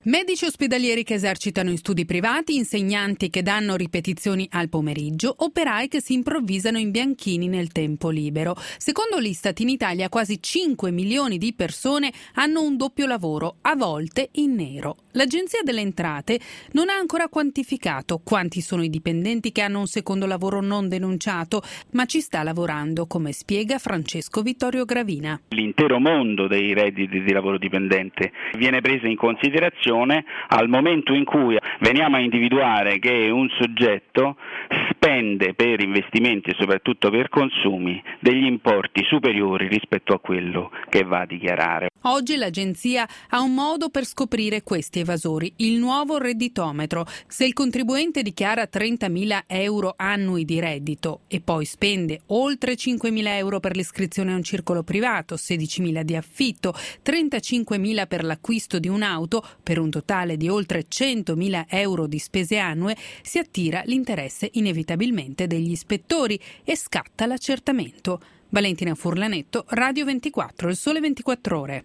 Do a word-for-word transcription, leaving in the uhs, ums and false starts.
Medici ospedalieri che esercitano in studi privati, insegnanti che danno ripetizioni al pomeriggio, operai che si improvvisano in bianchini nel tempo libero. Secondo l'Istat in Italia quasi cinque milioni di persone hanno un doppio lavoro, a volte in nero. L'Agenzia delle Entrate non ha ancora quantificato quanti sono i dipendenti che hanno un secondo lavoro non denunciato, ma ci sta lavorando, come spiega Francesco Vittorio Gravina. L'intero mondo dei redditi di lavoro dipendente viene preso in considerazione al momento in cui veniamo a individuare che un soggetto spende per investimenti e soprattutto per consumi degli importi superiori rispetto a quello che va a dichiarare. Oggi l'agenzia ha un modo per scoprire questi evasori, il nuovo redditometro. Se il contribuente dichiara trentamila euro annui di reddito e poi spende oltre cinquemila euro per l'iscrizione a un circolo privato, sedicimila di affitto, trentacinquemila per l'acquisto di un'auto, per un totale di oltre centomila euro di spese annue, si attira l'interesse inevitabilmente degli ispettori e scatta l'accertamento. Valentina Furlanetto, Radio ventiquattro, Il Sole ventiquattro Ore.